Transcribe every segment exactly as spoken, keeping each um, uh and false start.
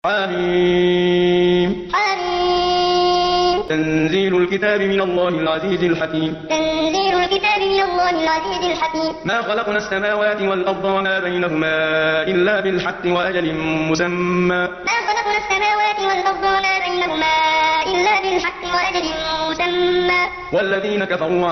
حميم حميم تنزيل الكتاب من الله العزيز الحكيم تنزيل الكتاب من الله العزيز الحكيم ما خلقنا السماوات والأرض وما بينهما إلا بالحق وأجل مسمى ما خلقنا السماوات والأرض وما بينهما إلا بالحق وأجل مسمى والذين كفروا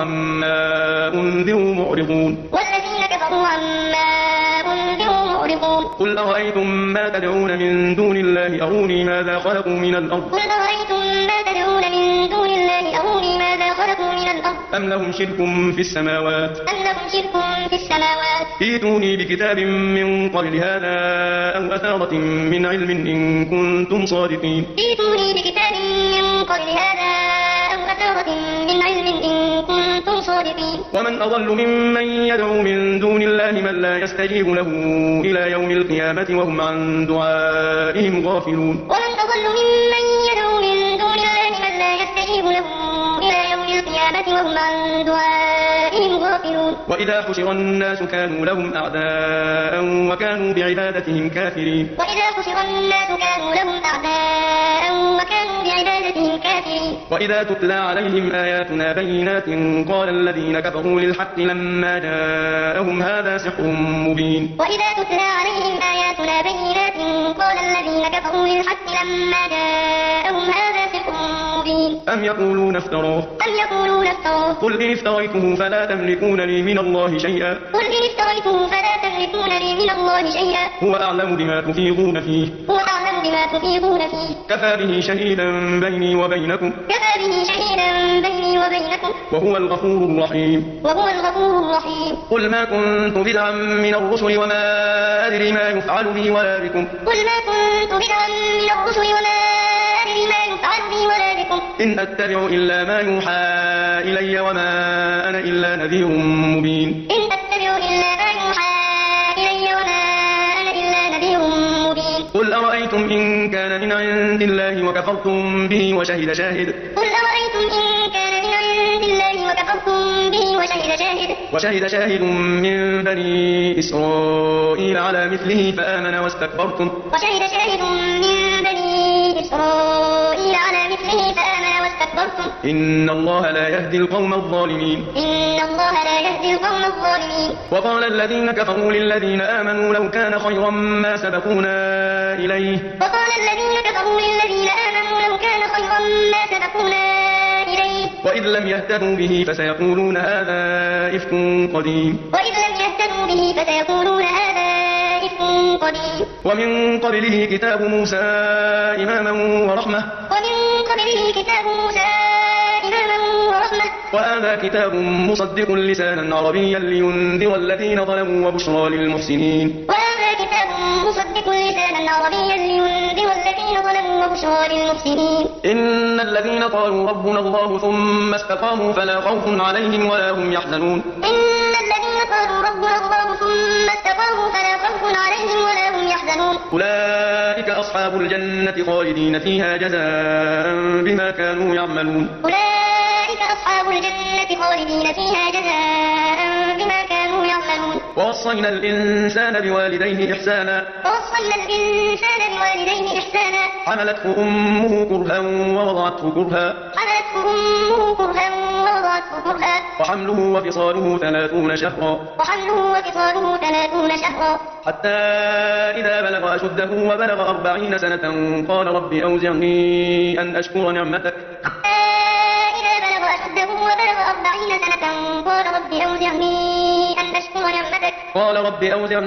عما أنذروا معرضون والذين كفروا عما أنذروا معرضون قل أرأيتم ما تدعون من دون الله أروني ماذا خلقوا من الأرض قل أرأيتم ما تدعون من دون الله أروني ماذا خلقوا من الأرض أم لهم شرك في السماوات أم لهم شرك في السماوات ائتوني بكتاب من قبل هذا أو أثارة من علم إن كنتم صادقين ائتوني بكتاب من قبل هذا أو أثارة من علم إن كنتم صادقين ومن أضل ممن يدعو من دون الله من لا يستجيب له إلى يوم القيامة وهم عن دعائهم غافلون ومن أضل ممن يدعو من دون الله من لا يستجيب له إلى يوم القيامة وهم عن دعائهم غافلون وإذا حشر الناس كانوا لهم أعداء وكانوا بعبادتهم كافرين وإذا حشر الناس كانوا لهم أعداء وكانوا بعبادتهم كافرين وإذا تتلى عليهم آياتنا بينات قال الذين كفروا للحق لما جاءهم هذا سحر مبين وإذا تتلى عليهم آياتنا بينات قال الذين كفروا للحق لما جاءهم هذا سحر مبين أم يقولون افتراه أم يقولون افتراه قل إن افتريته فلا تملكون لي من الله شيئا قل إن افتريته فلا تملكون لي من الله شيئا هو أعلم بما تفيضون فيه هو أعلم بما تفيضون فيه كفى به شهيدا بيني وبينكم كفى به شهيدا بيني وبينكم وهو الغفور الرحيم وهو الغفور الرحيم قل ما كنت بدعا من الرسل وما أدري ما يفعل بي ولا بكم قل ما كنت بدعا من الرسل وما أدري ما يفعل بي ولا بكم إن أتبع إلا ما يوحى إلي وما أنا إلا نذير مبين إن أتبع إلا ما يوحى إلي وما أنا إلا نذير مبين قل أرأيتم إن كان من عند الله وكفرتم به وشهد شاهد قل أرأيتم إن كان من عند الله وكفرتم به وشهد شاهد وشهد شاهد من بني إسرائيل على مثله فآمن واستكبرتم وشهد شاهد من بني إسرائيل على مثله فآمن واستكبرتم إن الله لا يهدي القوم الظالمين إن الله لا يهدي القوم الظالمين وقال الذين كفروا للذين آمنوا لو كان خيرا ما سبقونا إليه وقال الذين كفروا للذين آمنوا لو كان خيرا ما سبقونا إليه وإذ لم يهتدوا به فسيقولون هذا إفك قديم وإذ لم يهتدوا به فسيقولون هذا إفك قديم ومن قبله كتاب موسى إماما ورحمة ومن قبله كتاب موسى إماما ورحمة وهذا كتاب مصدق لسانا عربيا لينذر الذين ظلموا وبشرى للمحسنين وهذا كتاب مصدق لسانا عربيا لينذر الذين ظلموا وبشرى للمحسنين إن الذين قالوا ربنا الله ثم استقاموا فلا خوف عليهم ولا هم يحزنون إن الذين قالوا ربنا الله ثم استقاموا فلا خوف عليهم ولا هم يحزنون أولئك أصحاب الجنة خالدين فيها جزاء بما كانوا يعملون أولئك أصحاب الجنة خالدين فيها جزاء بما كانوا يعملون ووصينا الإنسان بوالديه إحسانا ووصينا الإنسان بوالديه إحسانا حملته أمه كرها ووضعته كرها حملته أمه كرها ووضعته كرها وحمله وفصاله ثلاثون شهرا وحمله وفصاله ثلاثون شهرا حتى إذا بلغ أشده وبلغ أربعين سنة قال رب أوزعني أن أشكر نعمتك حتى إذا بلغ أشده وبلغ أربعين سنة قال رب أوزعني أن أشكر نعمتك قال رب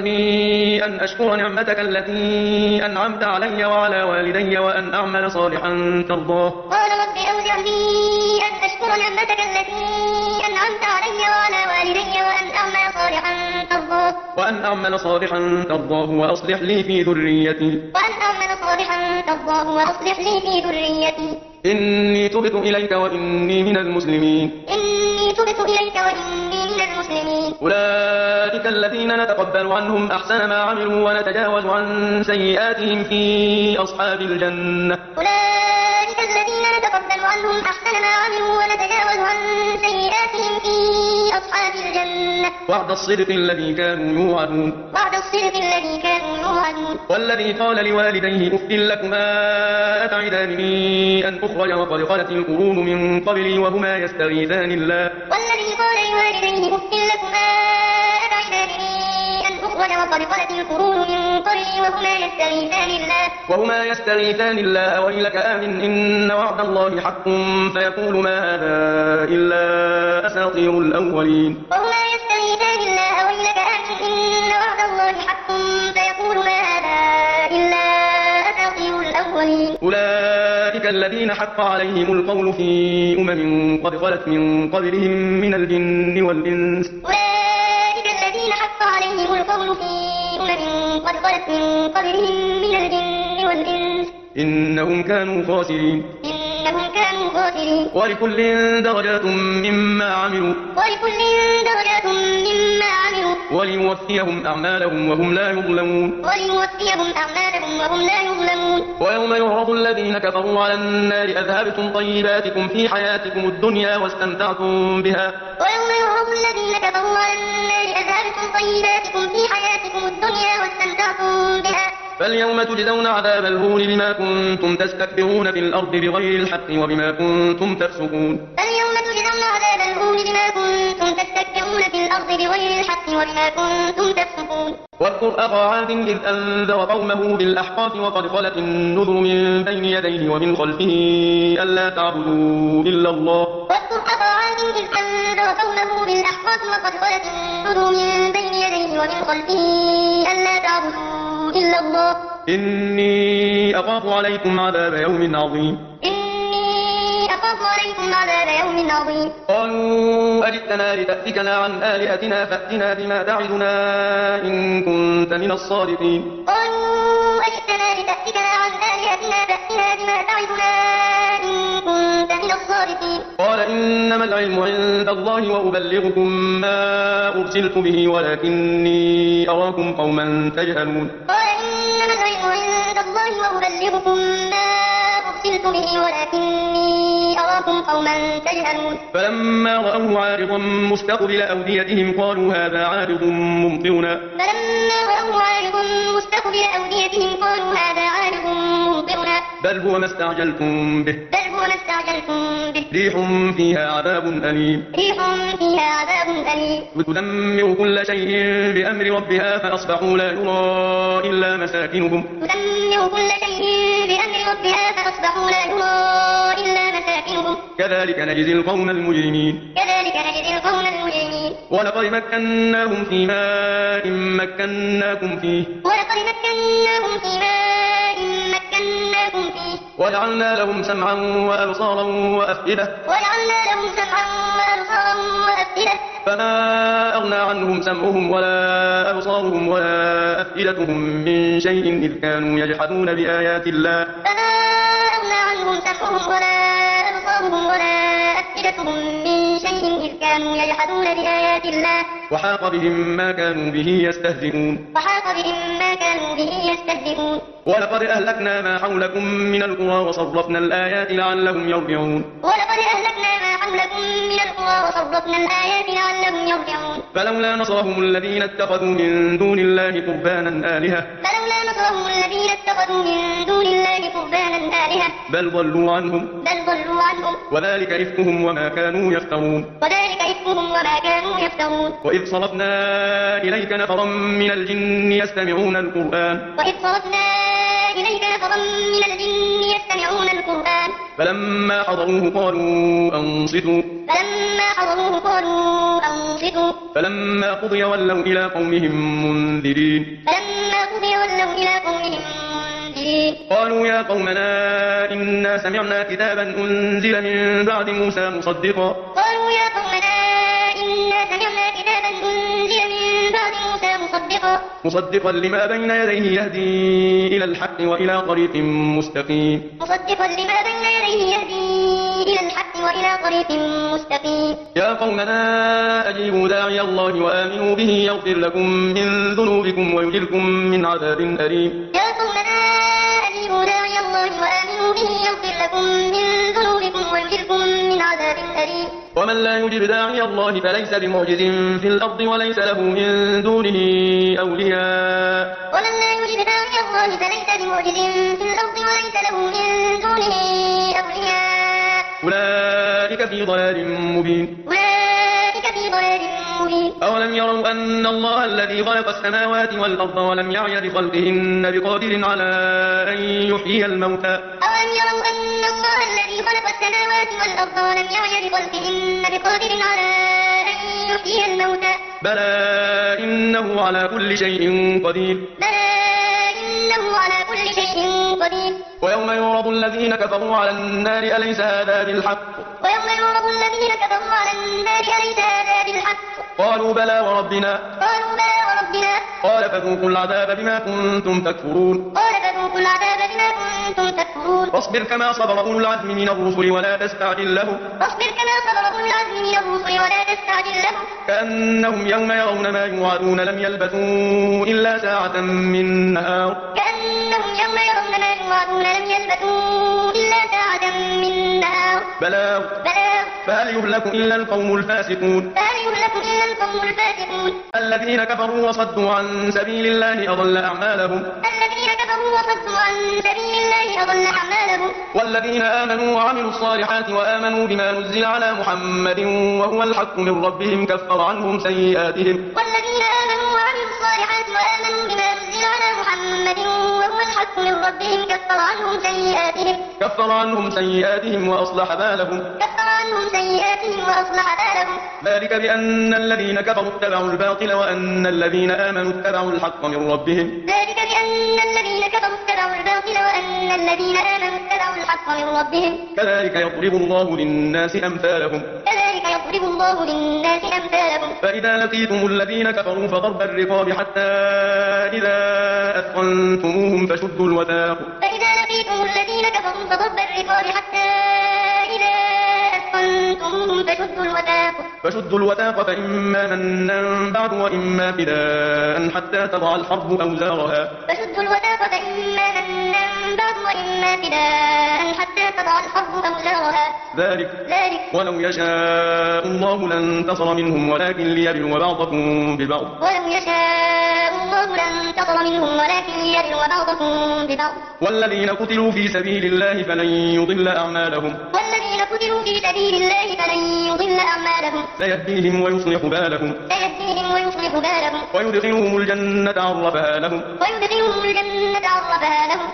أوزعني أن أشكر نعمتك التي أنعمت علي وعلى والدي وأن أعمل صالحا ترضاه قال رب أوزعني أن أشكر نعمتك التي أنعمت علي وعلى والدي وأن أعمل صالحا ترضاه وأن أعمل صالحا ترضاه وأصلح لي في ذريتي وأن أعمل صالحا ترضاه وأصلح لي في ذريتي إني تبت إليك وإني من المسلمين إني تبت إليك وإني من المسلمين أولئك الذين نتقبل عنهم أحسن ما عملوا ونتجاوز عن سيئاتهم في أصحاب الجنة أولئك الذين نتقبل عنهم أحسن ما عملوا ونتجاوز عن سيئاتهم في أصحاب الجنة وعد الصدق الذي كانوا يوعدون وعد الصدق والصدق الذي كانوا يوعدون والذي قال لوالديه أف لكما أتعدانني أن أخرج وقد خلت القرون من قبلي وهما يستغيثان الله والذي قال لوالديه أف لكما أتعدانني أن أخرج وقد خلت القرون من قبلي وهما يستغيثان الله وهما يستغيثان الله ويلك آمن إن وعد الله حق فيقول ما هذا إلا أساطير الأولين وهما يستغيثان الله ويلك آمن إن وعد الله حق فيقول ما هذا إلا أساطير الأولين أولئك الذين حق عليهم القول في أمم قد خلت من قبلهم من الجن والإنس أولئك الذين حق عليهم القول في أمم قد خلت من قبلهم من الجن والإنس إنهم كانوا خاسرين إنهم كانوا خاسرين ولكل درجات مما عملوا ولكل درجات مما عملوا وليوفيهم أعمالهم وهم لا يظلمون وليوفيهم أعمالهم وهم لا يظلمون ويوم يعرض الذين كفروا على النار أذهبتم طيباتكم في حياتكم الدنيا واستمتعتم بها ويوم يعرض الذين كفروا على النار أذهبتم طيباتكم في حياتكم الدنيا واستمتعتم بها فاليوم تجزون عذاب الهون بما كنتم تستكبرون في الأرض بغير الحق وبما كنتم تفسقون فاليوم تجزون عذاب الهون بما كنتم تستكبرون في الأرض بغير الحق وبما كنتم تفسقون واذكر أخا عاد إذ أنذر قومه بالأحقاف وقد خلت النذر من بين يديه ومن خلفه ألا تعبدوا إلا الله واذكر أخا عاد إذ أنذر قومه بالأحقاف وقد خلت النذر من بين يديه ومن خلفه ألا تعبدوا إلا الله إني أخاف عليكم عذاب يوم عظيم إني أخاف عليكم عذاب يوم عظيم قالوا أجئتنا لتأفكنا عن آلهتنا فأتنا بما تعدنا إن كنت من الصادقين قالوا أجئتنا لتأفكنا عن آلهتنا فأتنا بما تعدنا إن كنت من الصادقين قال إنما العلم عند الله وأبلغكم ما أرسلت به ولكني أراكم قوما تجهلون قال إنما العلم عند الله وأبلغكم ما أرسلت به ولكني أراكم قوما تجهلون فلما رأوه عارضا مستقبل أوديتهم قالوا هذا عارض ممطرنا فلما رأوه عارض مستقبل أوديتهم قالوا هذا عارض ممطرنا بل هو ما استعجلتم به بل هو ما استعجلتم به ريح فيها عذاب أليم ريح فيها عذاب أليم وتدمر كل شيء بأمر ربها فأصبحوا لا يرى إلا مساكنهم تدمر كل شيء بأمر ربها فأصبحوا لا يرى إلا مساكنهم كذلك نجزي القوم المجرمين كذلك نجزي القوم المجرمين ولقد مكناهم في ماء مكناكم فيه ولقد مكناهم في ماء مكناكم فيه وجعلنا لهم سمعا وأبصارا وأفئدة وجعلنا لهم سمعا وأبصارا وأفئدة فما أغنى عنهم سمعهم ولا أبصارهم ولا أفئدتهم من شيء إذ كانوا يجحدون بآيات الله فما أغنى عنهم سمعهم ولا أبصارهم ولا أفئدتهم من شيء إذ كانوا يجحدون بآيات الله وحاق بهم ما كانوا به يستهزئون وحاق بهم ما كانوا به يستهزئون ولقد أهلكنا ما حولكم من القرى وصرفنا الآيات لعلهم يرجعون ولقد أهلكنا ما حولكم من القرى وصرفنا الآيات لعلهم يرجعون فلولا نصرهم الذين اتخذوا من دون الله قربانا آلهة فلولا نصرهم الذين اتخذوا من دون الله قربانا آلهة بل ضلوا عنهم بل ضلوا عنهم وذلك إفكهم وما كانوا يفترون وذلك إفكهم وما كانوا يفترون وإذ صرفنا إليك نفرا من الجن يستمعون القرآن وإذ صرفنا إليك نفرا من الجن يستمعون القرآن فلما حضروه قالوا أنصتوا فلما حضروه قالوا أنصتوا فلما قضي ولوا إلى قومهم منذرين فلما قضي ولوا إلى قومهم منذرين قالوا يا قومنا إنا سمعنا كتابا أنزل من بعد موسى مصدقا قالوا يا قومنا إنا سمعنا كتابا أنزل من بعد موسى مصدقا مصدقا لما بين يديه يهدي إلى الحق وإلى طريق مستقيم مصدقا لما بين يديه يهدي إلى الحق وإلى طريق مستقيم يا قومنا أجيبوا داعي الله وآمنوا به يغفر لكم من ذنوبكم ويجركم من عذاب أليم يا قومنا أجيبوا داعي الله وآمنوا به يغفر لكم من ذنوبكم ويجركم من عذاب أليم ومن لا يجب داعي الله فليس بمعجز في الأرض وليس له من دونه أولياء ومن لا يجب داعي الله فليس بمعجز في الأرض وليس له من دونه أولياء أولئك في ضلال مبين أولئك في ضلال مبين أولم يروا أن الله الذي خلق السماوات والأرض ولم يعي بخلقهن بقادر على أن يحيي الموتى أولم يروا أن الله الذي خلق السماوات والأرض ولم يعي بخلقهن بقادر على أن يحيي الموتى بلى إنه على كل شيء قدير بلى إنه على كل شيء قدير ويوم يعرض الذين كفروا على النار أليس هذا بالحق ويوم يعرض الذين كفروا على النار أليس هذا بالحق قالوا بلى وربنا قالوا بلى وربنا قال فذوقوا العذاب بما كنتم تكفرون قال فذوقوا العذاب بما كنتم تكفرون واصبر كما صبر أولو العزم من الرسل ولا تستعجل لهم واصبر كما صبر أولو العزم من الرسل ولا تستعجل لهم كأنهم يوم يرون ما يوعدون لم يلبثوا إلا ساعة من نهار كأنهم يوم يرون ما يوعدون لم يلبثوا إلا ساعة من نهار بلاغ بلاغ فهل يهلك إلا القوم الفاسقون فهل يهلك إلا القوم الفاسقون الذين كفروا وصدوا عن سبيل الله أضل أعمالهم الذين كفروا وصدوا عن سبيل الله أضل أعمالهم والذين آمنوا وعملوا الصالحات وآمنوا بما نزل على محمد وهو الحق من ربهم كفر عنهم سيئاتهم والذين آمنوا وعملوا الصالحات وآمنوا بما نزل على محمد وهو الحق من ربهم كفر عنهم سيئاتهم كفر عنهم سيئاتهم وأصلح بالهم كفر عنهم سيئاتهم وأصلح بالهم ذلك بأن الذين كفروا اتبعوا الباطل وأن الذين آمنوا اتبعوا الحق من ربهم ذلك بأن الذين كفروا اتبعوا الباطل وأن الذين آمنوا اتبعوا الحق من ربهم كذلك يضرب الله للناس أمثالهم كذلك يضرب الله للناس أمثالهم فإذا لقيتم الذين كفروا فضرب الرقاب حتى إذا أثخنتموهم فشدوا الوثاق فإذا لقيتم الذين كفروا فضرب الرقاب حتى إذا أثخنتموهم فشدوا الوثاق فشدوا الوثاق فإما منا بعد وإما فداء حتى تضع الحرب أوزارها فشدوا الوثاق فإما منا بعد وإما فداء حتى تضع الحرب أوزارها ذلك ذلك ولو يشاء الله لانتصر منهم ولكن ليبلو بعضكم ببعض ولو يشاء الله لانتصر منهم ولكن ليبلو بعضكم ببعض والذين قتلوا في سبيل الله فلن يضل أعمالهم والذين قتلوا في سبيل الله فلن يضل أعمالهم سيهديهم ويصلح بالهم سيهديهم ويصلح بالهم ويدخلهم الجنة عرفها لهم ويدخلهم الجنة عرفها لهم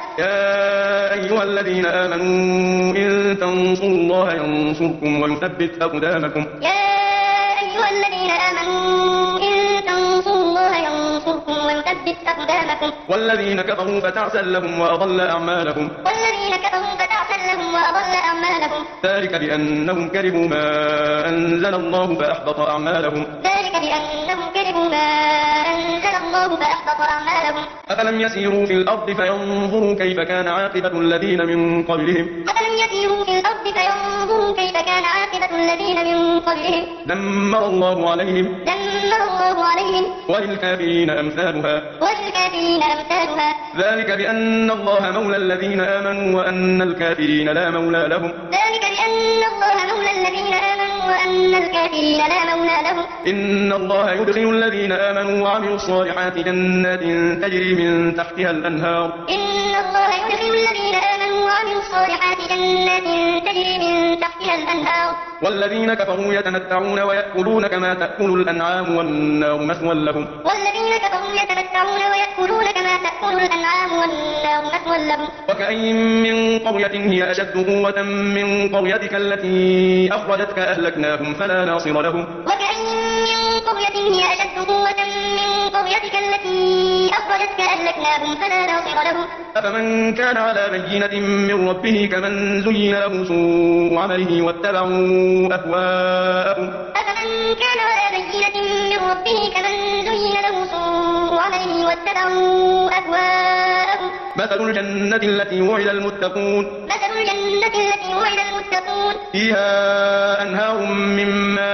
يا أيها الذين آمنوا إن تنصروا الله ينصركم ويثبت أقدامكم يا أيها الذين آمنوا إن تنصروا الله ينصركم ويثبت أقدامكم والذين كفروا فتعسا لهم وأضل أعمالهم والذين كفروا فتعسا لهم وأضل أعمالهم ذلك بأنهم كرهوا ما أنزل الله فأحبط أعمالهم ذلك بأنهم كرهوا ما أنزل الله فأحبط أعمالهم أفلم يسيروا في الأرض فينظروا كيف كان عاقبة الذين من قبلهم أفلم يسيروا في الأرض فينظروا كيف كان عاقبة الذين من قبلهم دمر الله عليهم دمر الله عليهم وللكافرين أمثالها وللكافرين أمثالها ذلك بأن الله مولى الذين آمنوا وأن الكافرين لا مولى لهم ذلك بأن الله مولى الذين آمنوا وأن الكافرين لا مولى لهم إن الله يدخل الذين آمنوا وعملوا الصالحات جنات تجري من تحتها الأنهار إن الله يدخل الذين آمنوا وعملوا الصالحات جنات تجري من تحتها الأنهار والذين كفروا يتمتعون ويأكلون كما تأكل الأنعام والنار مثوى لهم والذين كفروا يتمتعون ويأكلون كما تأكل الأنعام والنار مثوى لهم وكأين من قرية هي أشد قوة من قريتك التي أخرجتك أهلكناهم فلا ناصر لهم وكأين من قرية هي أشد قوة من قريتك التي أخرجتك أهلكناهم فلا ناصر لهم أفمن كان على بينة من ربه كمن زين له سوء عمله واتبعوا أهواءهم أفمن كان على بينة من ربه كمن زين له سوء عمله واتبعوا أهواءهم مثل الجنة التي وعد المتقون مثل الجنة التي وعد المتقون فيها أنهار من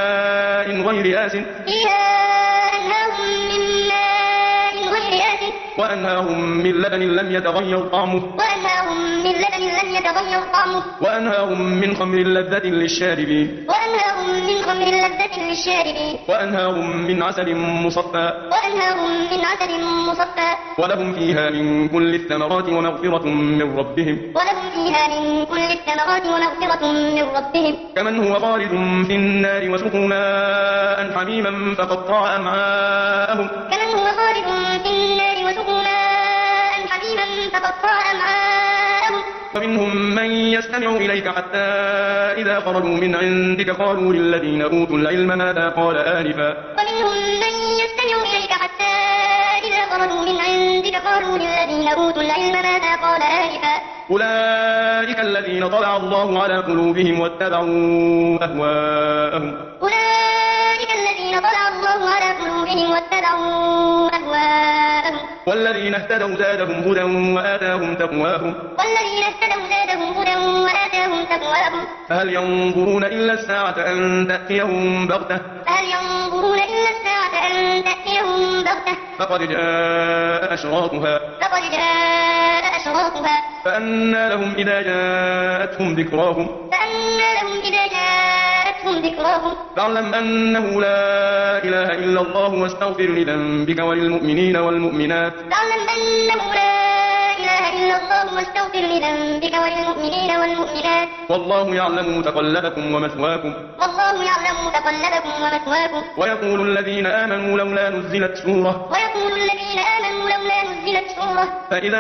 ماء غير آسن فيها أنهار من ماء غير آسن وأنهار من لبن لم يتغير طعمه وأنهار من لبن لم يتغير طعمه وأنهار من خمر لذة للشاربين وأنهار من خمر لذة للشاربين وأنهار من عسل مصفى وأنهار من عسل مصفى ولهم فيها من كل الثمرات ومغفرة من ربهم ولهم فيها من كل الثمرات ومغفرة من ربهم كمن هو خالد في النار وسقوا ماء حميما فقطع أمعاءهم كمن هو خالد في النار وسقوا ماء حميما فقطع أمعاءهم ومنهم من يستمع إليك حتى إذا خرجوا من عندك قالوا للذين أوتوا العلم ماذا قال آنفا ومنهم من يستمع إليك حتى إذا خرجوا من عندك قالوا للذين أوتوا العلم ماذا قال آنفا أولئك الذين طبع الله على قلوبهم واتبعوا أهواءهم أولئك الذين طبع الله على قلوبهم واتبعوا أهواءهم والذين اهتدوا زادهم هدى وآتاهم تقواهم والذين اهتدوا زادهم هدى وآتاهم تقواهم فهل ينظرون إلا الساعة أن تأتيهم بغتة فهل ينظرون إلا الساعة أن تأتيهم بغتة فقد جاء أشراطها فقد جاء أشراطها فأنى لهم إذا جاءتهم ذكراهم فأنى لهم إذا جاءتهم ذكراهم فاعلم أنه لا إله إلا الله واستغفر لذنبك وللمؤمنين والمؤمنات فاعلم أنه لا إله إلا الله واستغفر لذنبك وللمؤمنين والمؤمنات والله يعلم متقلبكم ومثواكم والله يعلم متقلبكم ومثواكم ويقول الذين آمنوا لولا نزلت سورة ويقول الذين آمنوا لولا نزلت سورة فإذا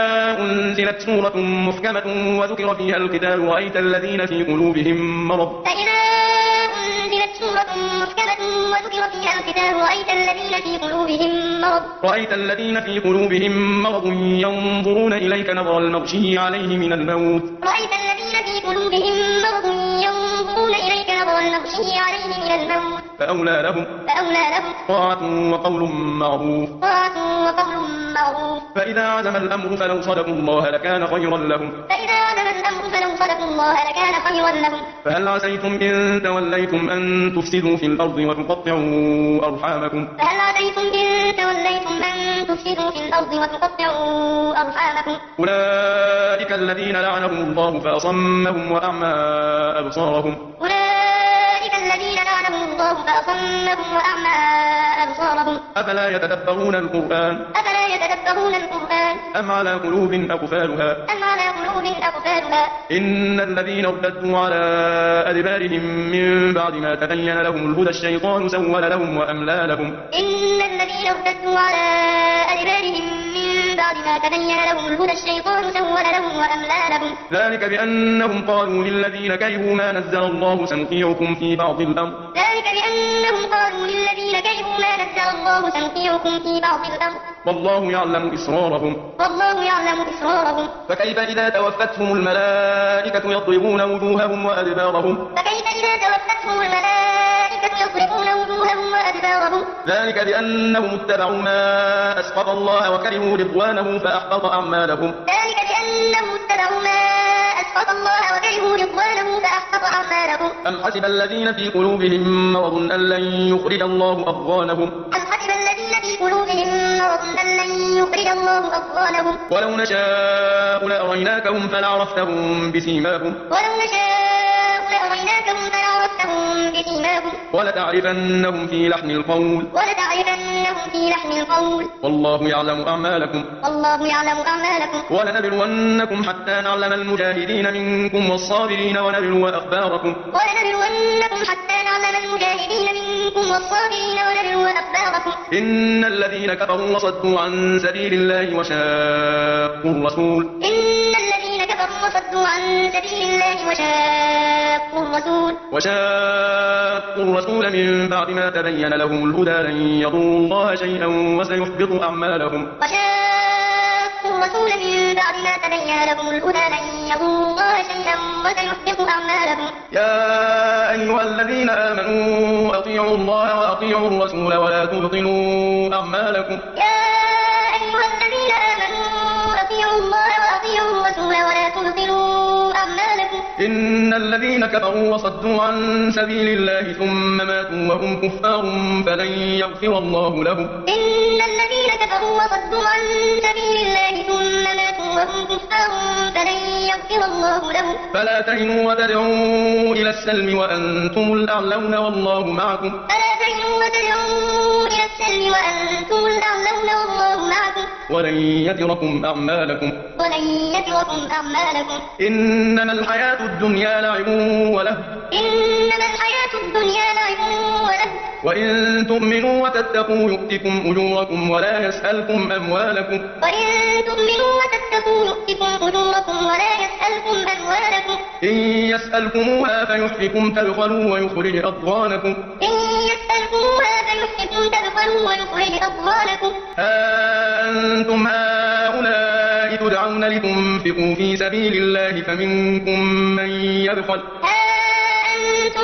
أنزلت سورة محكمة وذكر فيها القتال رأيت الذين في قلوبهم مرض فإذا أنزلت سورة محكمة وذكر فيها القتال رأيت الذين في قلوبهم مرض رأيت الذين في قلوبهم مرض ينظرون إليك نظر المغشي عليه من الموت رأيت الذين في قلوبهم مرض ينظرون إليك نظر المغشي عليه من الموت فأولى لهم فأولى لهم طاعة وقول معروف طاعة وقول معروف فإذا عزم الأمر فلو صدقوا الله لكان خيرا لهم فإذا عزم الأمر فلو صدقوا الله لكان خيرا لهم فهل عسيتم إن توليتم أن تفسدوا في الأرض وتقطعوا أرحامكم فهل عسيتم إن توليتم أن تفسدوا في الأرض وتقطعوا أرحامكم أولئك الذين لعنهم الله فأصمهم وأعمى أبصارهم أولئك الذين لعنهم الله فأصمهم وأعمى أبصارهم أفلا يتدبرون القرآن أفلا يتدبرون القرآن أم على قلوب أقفالها أم على قلوب أقفالها إن الذين ارتدوا على أدبارهم من بعد ما تبين لهم الهدى الشيطان سول لهم وأملى لهم إن الذين ارتدوا على أدبارهم من بعد ما تبين لهم الهدى الشيطان سول لهم وأملى لهم ذلك بأنهم قالوا للذين كرهوا ما نزل الله سنطيعكم في بعض الأمر ذلك بأنهم قالوا للذين كرهوا ما نزل الله سنطيعكم في بعض الأمر والله يعلم إسرارهم والله يعلم إسرارهم فكيف إذا توفتهم الملائكة يضربون وجوههم وأدبارهم فكيف إذا توفتهم الملائكة يضربون وجوههم وأدبارهم ذلك بأنهم اتبعوا ما أسخط الله وكرهوا رضوانه فأحبط أعمالهم ذلك بأنهم اتبعوا ما أسخط الله وكرهوا رضوانه فأحبط أعمالهم أم حسب الذين في قلوبهم مرض أن لن يخرج الله أضغانهم أم حسب الذين في قلوبهم مرض أن لن يخرج الله أضغانهم ولو نشاء لأريناكهم فلعرفتهم بسيماهم ولو نشاء لأريناكهم فلعرفتهم بسيماهم ولتعرفنهم في لحن القول ولتعرفنهم في لحن القول والله يعلم أعمالكم والله يعلم أعمالكم ولنبلونكم حتى نعلم المجاهدين منكم والصابرين ونبلو أخباركم ولنبلونكم حتى نعلم المجاهدين منكم والصابرين ونبلو أخباركم إن الذين كفروا وصدوا عن سبيل الله وشاقوا الرسول إن الذين كفروا وصدوا عن سبيل الله وشاقوا الرسول وشاقوا الرسول من بعد ما تبين لهم الهدى لن يضروا الله شيئا وسيحبط أعمالهم وشاقوا الرسول من بعد ما تبين لهم الهدى لن يضروا الله شيئا وسيحبط أعمالهم يا أيها الذين آمنوا أطيعوا الله وأطيعوا الرسول ولا تبطلوا أعمالكم يا أيها الذين آمنوا أطيعوا الله وأطيعوا الرسول ولا تبطلوا أعمالكم إن الذين كفروا وصدوا عن سبيل الله ثم ماتوا وهم كفار فلن يغفر الله لهم إن الذين كفروا وصدوا عن سبيل الله ثم ماتوا وهم كفار فلن يغفر الله لهم فلا تهنوا وتدعوا إلى السلم وأنتم الأعلون والله معكم فلا تهنوا وتدعوا إلى السلم وأنتم الأعلون والله معكم ولن يتركم أعمالكم ولن يتركم أعمالكم إنما الحياة الدنيا لعب ولهو إنما الحياة الدنيا لعب ولهو وإن تؤمنوا وتتقوا يؤتكم أجوركم ولا يسألكم أموالكم وإن تؤمنوا وتتقوا يؤتكم أجوركم ولا يسألكم أموالكم إن يسألكموها فيحفكم تبخلوا ويخرج أضغانكم إن يسألكموها فيحفكم تبخلوا ويخرج أضغانكم ها أنتم هؤلاء تدعون لتنفقوا في سبيل الله فمنكم من يبخل ها أنتم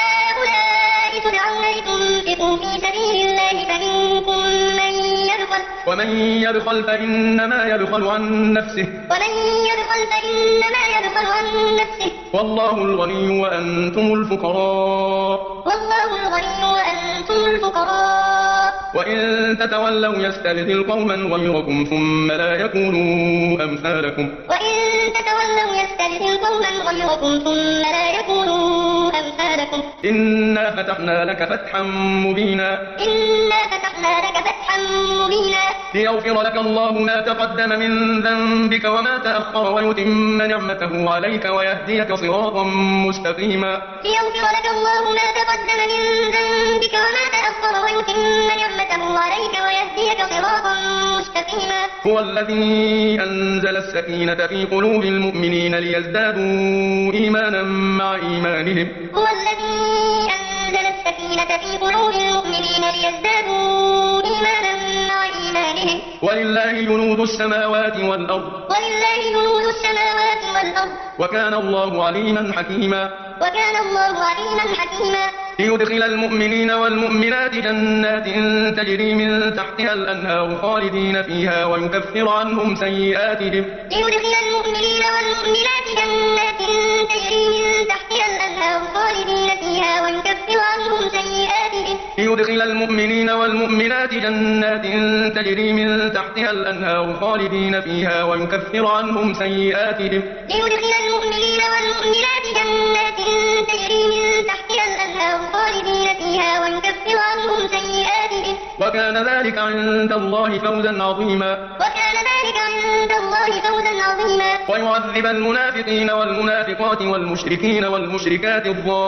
هؤلاء تدعون لتنفقوا في سبيل الله فمنكم من يبخل ومن يبخل فإنما يبخل عن نفسه ومن يبخل فإنما يبخل عن نفسه والله الغني وأنتم الفقراء والله الغني وأنتم الفقراء وإن تتولوا يستبدل قوما غيركم ثم لا يكونوا أمثالكم وإن تتولوا يستبدل قوما غيركم ثم لا يكونوا أمثالكم إنا فتحنا لك فتحا مبينا إنا فتحنا لك فتحا مبينا ليغفر لك الله ما تقدم من ذنبك وما تأخر ويتم نعمته عليك ويهديك صراطا مستقيما ليغفر لك الله ما تقدم من ذنبك وما تأخر ويتم نعمته عليك ويهديك صراطا مستقيما هو الذي أنزل السكينة في قلوب المؤمنين ليزدادوا إيمانا مع إيمانهم هو الذي أنزل السكينة في قلوب المؤمنين ليزدادوا إيمانا مع إيمانهم ولله جنود السماوات والأرض ولله جنود السماوات والأرض وكان الله عليما حكيما وكان الله عليما حكيما ليدخل المؤمنين والمؤمنات جنات تجري من تحتها الأنهار خالدين فيها ويكفر عنهم سيئاتهم ليدخل المؤمنين والمؤمنات جنات تجري من تحتها الأنهار خالدين فيها ويكفر عنهم سيئاتهم ليدخل المؤمنين والمؤمنات جنات تجري من تحتها الأنهار خالدين فيها ويكفر عنهم سيئاتهم ليدخل المؤمنين والمؤمنات جنات تجري من تحتها الأنهار خالدين فيها ويكفر عنهم سيئاتهم وكان ذلك عند الله فوزا عظيما وكان ذلك عند الله فوزا عظيما ويعذب المنافقين والمنافقات والمشركين والمشركات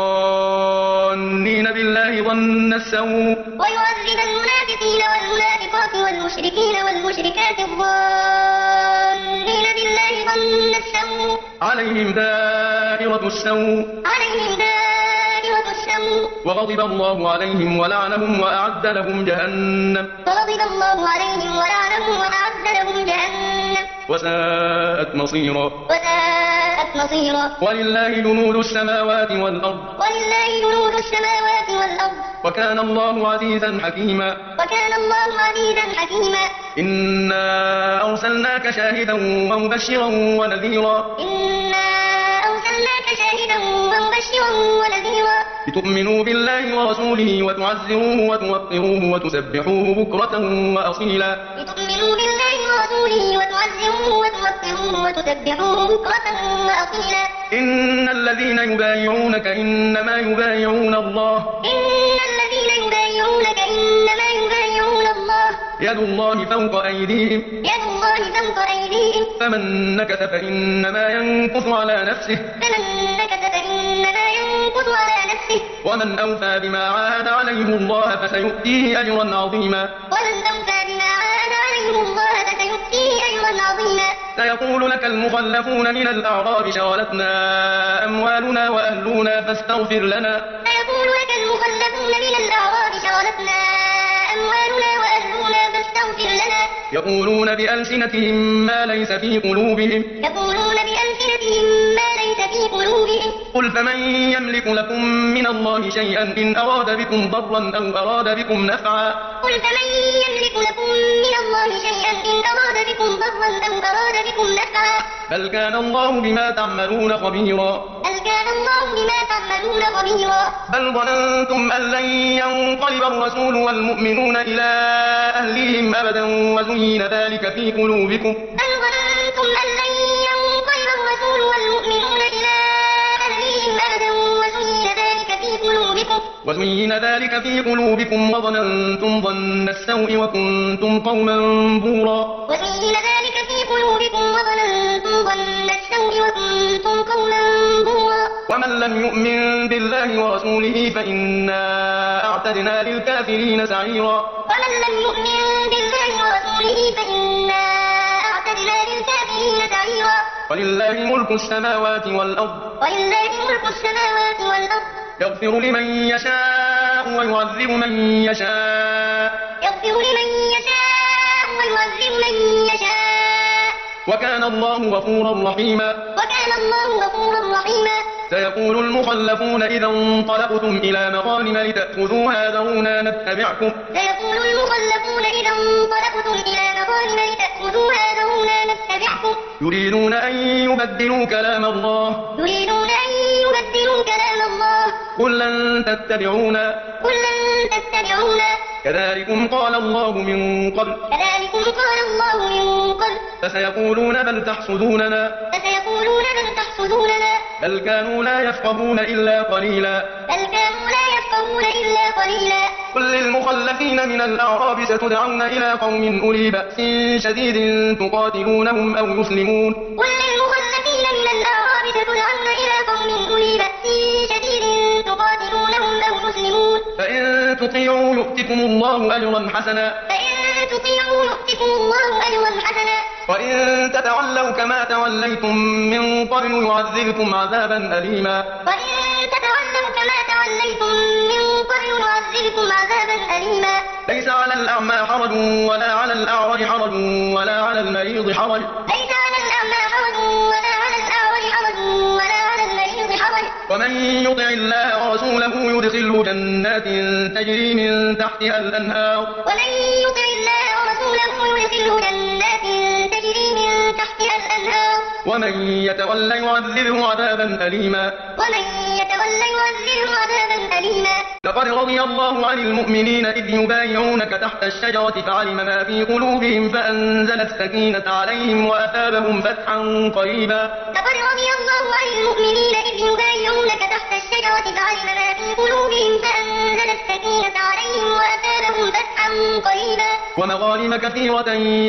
الظانين بالله ظن السوء ويعذب المنافقين والمنافقات والمشركين والمشركات الظانين بالله ظن السوء عليهم دائرة السوء عليهم دائرة السوء وغضب الله عليهم ولعنهم وأعد لهم جهنم وغضب الله عليهم ولعنهم وأعد لهم جهنم وساءت مصيرا وساءت مصيرا ولله جنود السماوات والأرض ولله جنود السماوات والأرض وكان الله عزيزا حكيما وكان الله عزيزا حكيما إنا أرسلناك شاهدا ومبشرا ونذيرا إنا أرسلناك شاهدا ومبشرا ونذيرا لتؤمنوا بالله ورسوله وتعزروه وتوقروه وتسبحوه بكرة وأصيلا لتؤمنوا بالله ورسوله وتعزروه وتوقروه وتسبحوه بكرة وأصيلا إن الذين يبايعونك إنما يبايعون الله إن الذين يبايعونك إنما يبايعون الله يد الله فوق أيديهم يد الله فوق أيديهم فمن نكث فإنما ينكث على نفسه فمن نكث فإنما ينكث على نفسه ومن أوفى بما عاهد عليه الله فسيؤتيه أجرا عظيما ومن أوفى بما عاهد عليه الله فسيؤتيه أجرا عظيما سيقول لك المخلفون من الأعراب شغلتنا أموالنا وأهلنا فاستغفر لنا سيقول لك المخلفون من الأعراب شغلتنا أموالنا وأهلنا فاستغفر لنا يقولون بألسنتهم ما ليس في قلوبهم يقولون بألسنتهم ما ليس في قلوبهم قل فمن يملك لكم من الله شيئا إن أراد بكم ضرا أو أراد بكم نفعا قل فمن يملك لكم من الله شيئا إن أراد بكم ضرا أو أراد بكم نفعا بل كان الله بما تعملون خبيرا بل كان الله بما تعملون خبيرا بل ظننتم أن لن ينقلب الرسول والمؤمنون إلى أهلهم أبدا وزين ذلك في قلوبكم بل ظننتم يحزنهم أن لن ينقلب الرسول والمؤمنون إلى أهليهم أبدا وزين ذلك في قلوبكم وزين ذلك في قلوبكم وظننتم ظن السوء وكنتم قوما بورا وزين ذلك في قلوبكم وظننتم ظن السوء وكنتم قوما بورا ومن لم يؤمن بالله ورسوله فإنا أعتدنا للكافرين سعيرا ومن لم يؤمن بالله ورسوله فإنا أعتدنا للكافرين سعيرا ولله ملك السماوات والأرض ولله ملك السماوات والأرض يغفر لمن يشاء ويعذب من يشاء يغفر لمن يشاء ويعذب من يشاء وكان الله غفورا رحيما وكان الله غفورا رحيما سيقول المخلفون إذا انطلقتم إلى مغانم لتأخذوها ذرونا نتبعكم سيقول المخلفون إذا انطلقتم إلى مغانم لتأخذوها ذرونا نتبعكم يريدون أن يبدلوا كلام الله يريدون أن يبدلوا كلام الله قل لن تتبعونا قل لن تتبعونا كذلكم قال الله من قبل كذلكم قال الله من قبل فسيقولون بل تحسدوننا فسيقولون بل تحسدوننا بل كانوا لا يفقهون إلا قليلا بل كانوا لا يفقهون إلا قليلا قل للمخلفين من الأعراب ستدعون إلى قوم أولي بأس شديد تقاتلونهم أو يسلمون قل للمخلفين من الأعراب ستدعون إلى قوم أولي بأس شديد تقاتلونهم أو يسلمون فإن تطيعوا يؤتكم الله أجرا حسنا فإن تطيعوا يؤتكم الله أجرا حسنا وإن تتولوا كما توليتم من قبل يعذبكم عذابا أليما وإن تتولوا كما توليتم من قبل يعذبكم عذابا أليما ليس على الأعمى حرج ولا على الأعرج حرج ولا على المريض حرج ليس على الأعمى حرج ولا على الأعرج حرج ولا على المريض حرج ومن يطع الله ورسوله يدخله جنات تجري من تحتها الأنهار ومن يطع الله ورسوله يدخله جنات تجري من تحتها الأنهار ومن يتولى يعذبه عذابا أليما ومن يتولى يعذبه عذابا أليما لقد رضي الله عن المؤمنين إذ يبايعونك تحت الشجرة فعلم ما في قلوبهم فأنزل السكينة عليهم وأثابهم فتحا قريبا لقد رضي الله عن المؤمنين إذ يبايعونك تحت الشجرة فعلم ما في قلوبهم فأنزل السكينة عليهم وأثابهم فتحا قريبا ومغانم كثيرة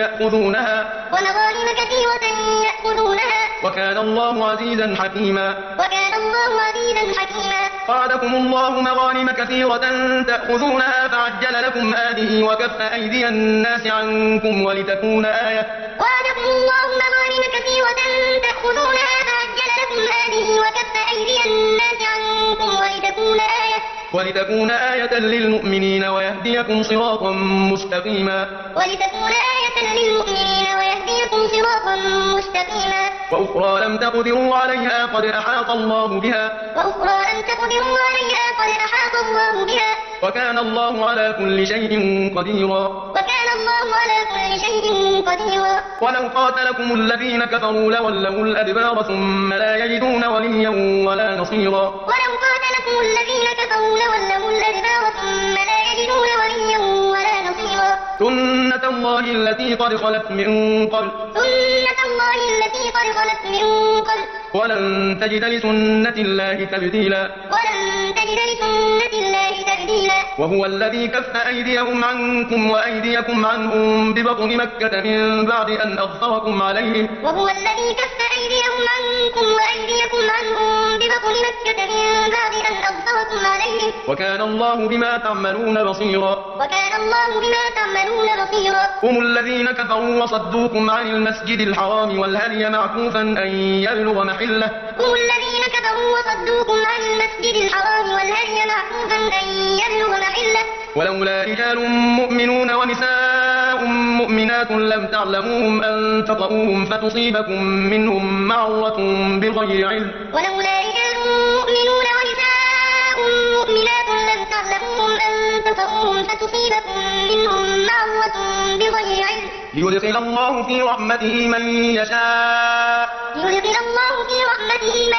يأخذونها ومغانم كثيرة يأخذونها وكان الله عزيزا حكيما وكان الله عزيزا حكيما وعدكم الله مغانم كثيرة تأخذونها فعجل لكم هذه وكف أيدي الناس عنكم ولتكون آية وعدكم الله مغانم كثيرة تأخذونها فعجل لكم هذه وكف أيدي الناس عنكم ولتكون آية ولتكون آية للمؤمنين ويهديكم صراطا مستقيما ولتكون آية للمؤمنين ويهديكم صراطا مستقيما وأخرى لم تقدروا عليها قد أحاط الله بها وأخرى لم تقدروا عليها قد أحاط الله بها وكان الله على كل شيء قديرا وكان الله على كل شيء قديرا ولو قاتلكم الذين كفروا لولوا الأدبار ثم لا يجدون وليا ولا نصيرا ولو قاتلكم الذين كفروا لولوا الأدبار ثم لا يجدون وليا ولا نصيرا سنة الله التي قد خلت من قبل سنة الله التي قد خلت من قبل ولن تجد لسنة الله تبديلا ولن تجد لسنة الله تبديلا وهو الذي كف أيديهم عنكم وأيديكم عنهم ببطن مكة من بعد أن أظفركم عليهم وهو الذي كف أيديهم عنكم وأيديكم عنهم ببطن مكة من بعد أن أظفركم عليهم وكان الله بما تعملون بصيرا وكان الله بما تعملون بصيرا هم الذين كفروا وصدوكم عن المسجد الحرام والهدي معكوفا أن يبلغ محله هم الذين كفروا وصدوكم عن المسجد الحرام والهدي معكوفا أن يبلغ محله ولولا رجال مؤمنون ونساء مؤمنات لم تعلموهم أن تطؤوهم فتصيبكم منهم معرة بغير علم ولولا رجال مؤمنون ونساء مؤمنات لم تعلموهم أن تطؤوهم فتصيبكم منهم معرة بغير علم ليدخل الله في رحمته من يشاء ليدخل الله في رحمته من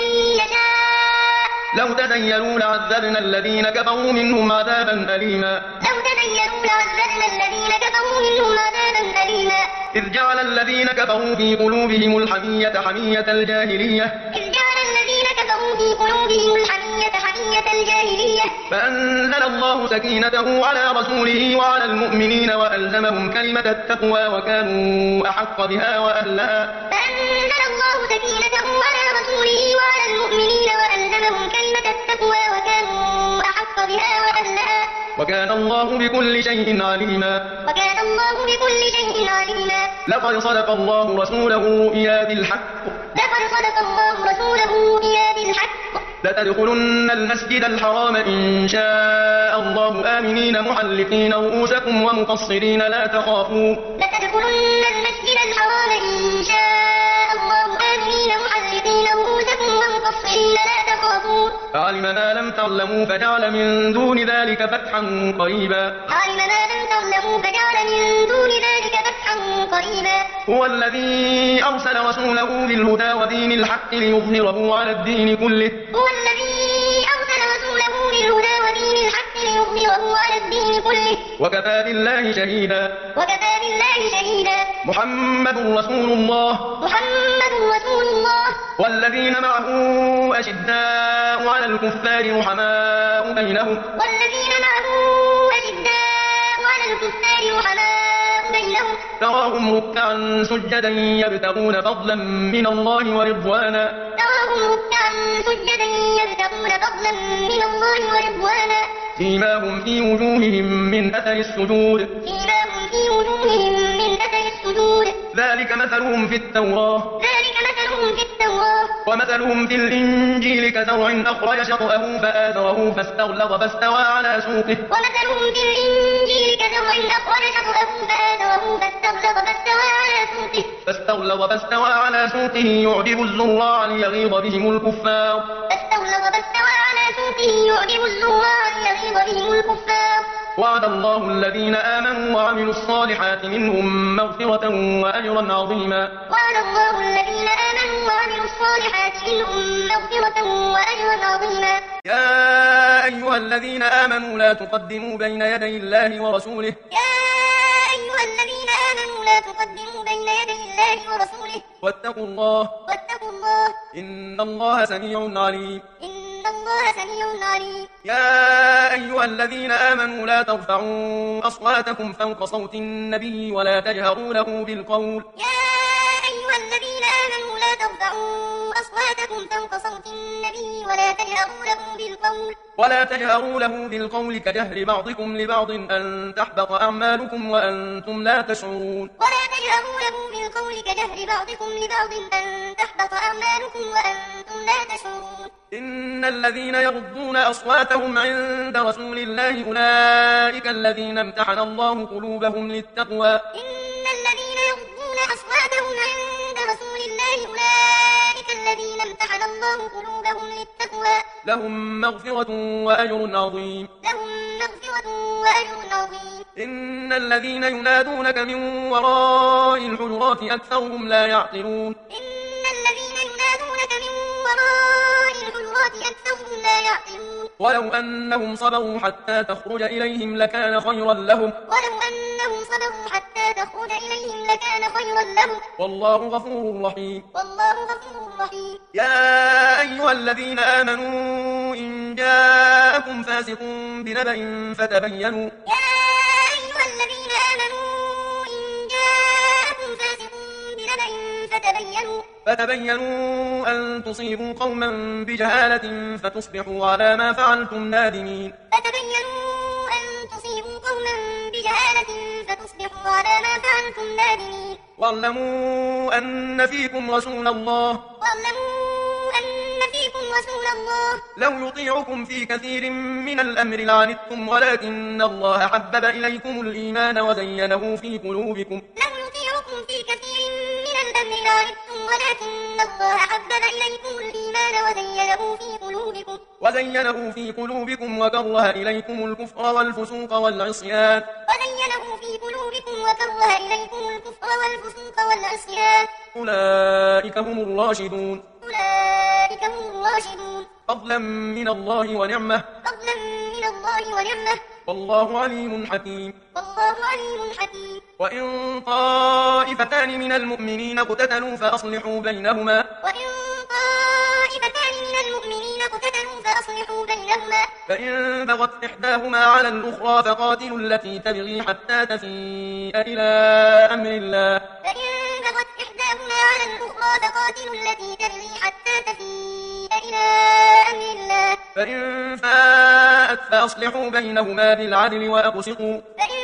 يشاء لو تزينوا لعذبنا الذين كفروا منهم عذابا أليما لو تزينوا لعذبنا الذين كفروا منهم عذابا أليما إذ جعل الذين كفروا في قلوبهم الحمية حمية الجاهلية إذ جعل الذين كفروا في قلوبهم الحمية حمية الجاهلية فأنزل الله سكينته على رسوله وعلى المؤمنين وألزمهم كلمة التقوى وكانوا أحق بها وأهلها فأنزل الله سكينته على رسوله وعلى المؤمنين وألزمهم كلمة التقوى وكانوا أحق بها وأهلها وكان الله بكل شيء عليما وكان الله بكل شيء عليما لقد صدق الله رسوله رؤيا بالحق لقد صدق الله رسوله رؤيا بالحق لتدخلن المسجد الحرام إن شاء الله آمنين محلقين رؤوسكم ومقصرين لا تخافون لتدخلن المسجد الحرام إن شاء الله آمنين محلقين رؤوسكم ومقصرين لا تخافون فعلم ما لم تعلموا فجعل من دون ذلك فتحا قريبا علم ما لم تعلموا فجعل من دون ذلك فتحا قريبا هو الذي أرسل رسوله بالهدى ودين الحق ليظهره على الدين كله هو الذي أرسل رسوله بالهدى ودين الحق ليظهره على الدين كله وكفى بالله شهيدا وكفى بالله شهيدا محمد رسول الله محمد رسول الله والذين معه أشداء على الكفار رحماء بينهم والذين معه أشداء على الكفار رحماء بينهم تراهم ركعا سجدا يبتغون فضلا من الله ورضوانا تراهم ركعا سجدا يبتغون فضلا من الله ورضوانا سيماهم في وجوههم من أثر السجود سيماهم في وجوههم من أثر السجود ذلك مثلهم في التوراة ذلك مثلهم في التوراة ومثلهم في الإنجيل كزرع أخرج شطأه فآزره فاستغلظ فاستوى على سوقه ومثلهم في الإنجيل كزرع أخرج شطأه فآزره فاستغلظ فاستوى على سوقه فاستغلظ فاستوى على سوقه يعجب الزراع ليغيظ بهم الكفار فاستغلظ فاستوى على سوقه يعجب الزراع ليغيظ بهم الكفار وعد الله الذين آمنوا وعملوا الصالحات منهم مغفرة وأجرا عظيما وعد الله الذين آمنوا وعملوا الصالحات منهم مغفرة وأجرا عظيما يا أيها الذين آمنوا لا تقدموا بين يدي الله ورسوله يا أيها الذين آمنوا لا تقدموا بين يدي الله ورسوله واتقوا الله واتقوا الله إن الله سميع عليم إن الله سميع عليم يا أيها الذين آمنوا لا ترفعوا أصواتكم فوق صوت النبي ولا تجهروا له بالقول يا أيها الذين آمنوا لا ترفعوا أصواتكم فوق صوت النبي ولا تجهروا له بالقول ولا تجهروا له بالقول كجهر بعضكم لبعض أن تحبط أعمالكم وأنتم لا تشعرون ولا تجهروا له بالقول كجهر بعضكم لبعض أن تحبط أعمالكم وأنتم لا تشعرون إن الذين يغضون أصواتهم عند رسول الله أولئك الذين امتحن الله قلوبهم للتقوى إن الذين يغضون أصواتهم عند رسول الله أولئك الذين امتحن الله قلوبهم للتقوى لهم مغفرة وأجر عظيم لهم مغفرة وأجر عظيم إن الذين ينادونك من وراء الحجرات أكثرهم لا يعقلون إن الذين ينادونك من وراء الحجرات أكثرهم لا يعقلون ولو أنهم صبروا حتى تخرج إليهم لكان خيرا لهم ولو أنهم صبروا حتى تخرج إليهم لكان خيرا لهم والله غفور رحيم والله غفور رحيم يا أيها الذين آمنوا إن جاءكم فاسق بنبأ فتبينوا يا أيها الذين آمنوا إن جاءكم فاسق بنبأ فتبينوا فتبينوا أن تصيبوا قوما بجهالة فتصبحوا على ما فعلتم نادمين فتبينوا أن تصيبوا قوما بجهالة فتصبحوا على ما فعلتم نادمين واعلموا أن فيكم رسول الله واعلموا أن فيكم رسول الله لو يطيعكم في كثير من الأمر لعنتم ولكن الله حبب إليكم الإيمان وزينه في قلوبكم لو يطيعكم في كثير من الأمر لعنتم ولكن الله حبب إليكم الإيمان وزينه في قلوبكم وزينه في قلوبكم وكره إليكم الكفر والفسوق والعصيان وزينه في قلوبكم وكره إليكم الكفر والفسوق والعصيان أولئك هم الراشدون أولئك هم الراشدون فضلا من الله ونعمة فضلا من الله ونعمة والله عليم حكيم والله عليم حكيم وإن طائفتان من المؤمنين اقتتلوا فأصلحوا بينهما وإن طائفتان من المؤمنين اقتتلوا فأصلحوا بينهما فإن بغت إحداهما على الأخرى فقاتلوا التي تبغي حتى تفيء إلى أمر الله فإن بغت إحداهما على الأخرى فقاتلوا التي تبغي حتى تفيء إلى أمر الله فإن فاءت فأصلحوا بينهما بالعدل وأقسطوا فإن